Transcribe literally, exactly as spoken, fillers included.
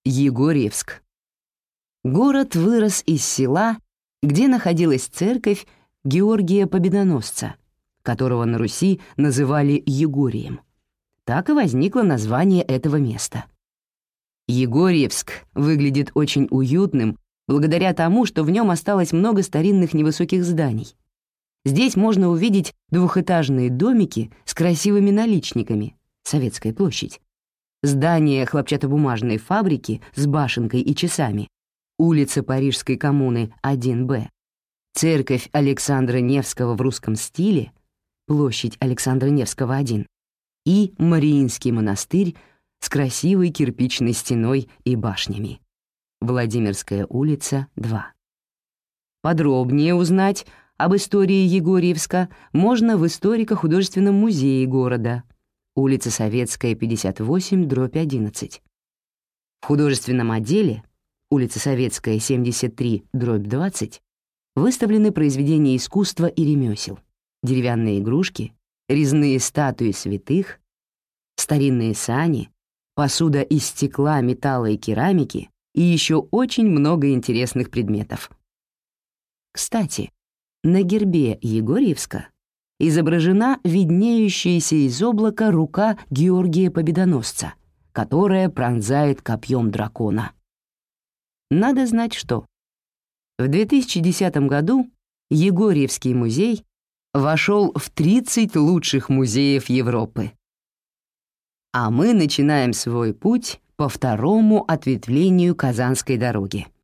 Егорьевск. Город вырос из села, где находилась церковь Георгия Победоносца, которого на Руси называли Егорием. Так и возникло название этого места. Егорьевск выглядит очень уютным благодаря тому, что в нем осталось много старинных невысоких зданий. Здесь можно увидеть двухэтажные домики с красивыми наличниками, Советская площадь, здание хлопчатобумажной фабрики с башенкой и часами, улица Парижской коммуны один Б, церковь Александра Невского в русском стиле, площадь Александра Невского один, и Мариинский монастырь с красивой кирпичной стеной и башнями, Владимирская улица два. Подробнее узнать об истории Егорьевска можно в историко-художественном музее города, улица Советская, пятьдесят восемь, дробь одиннадцать. В художественном отделе, улица Советская, семьдесят три, дробь двадцать, выставлены произведения искусства и ремесел, деревянные игрушки, резные статуи святых, старинные сани, посуда из стекла, металла и керамики и еще очень много интересных предметов. Кстати, на гербе Егорьевска изображена виднеющаяся из облака рука Георгия Победоносца, которая пронзает копьем дракона. Надо знать, что в две тысячи десятом году Егорьевский музей вошел в тридцать лучших музеев Европы. А мы начинаем свой путь по второму ответвлению Казанской дороги.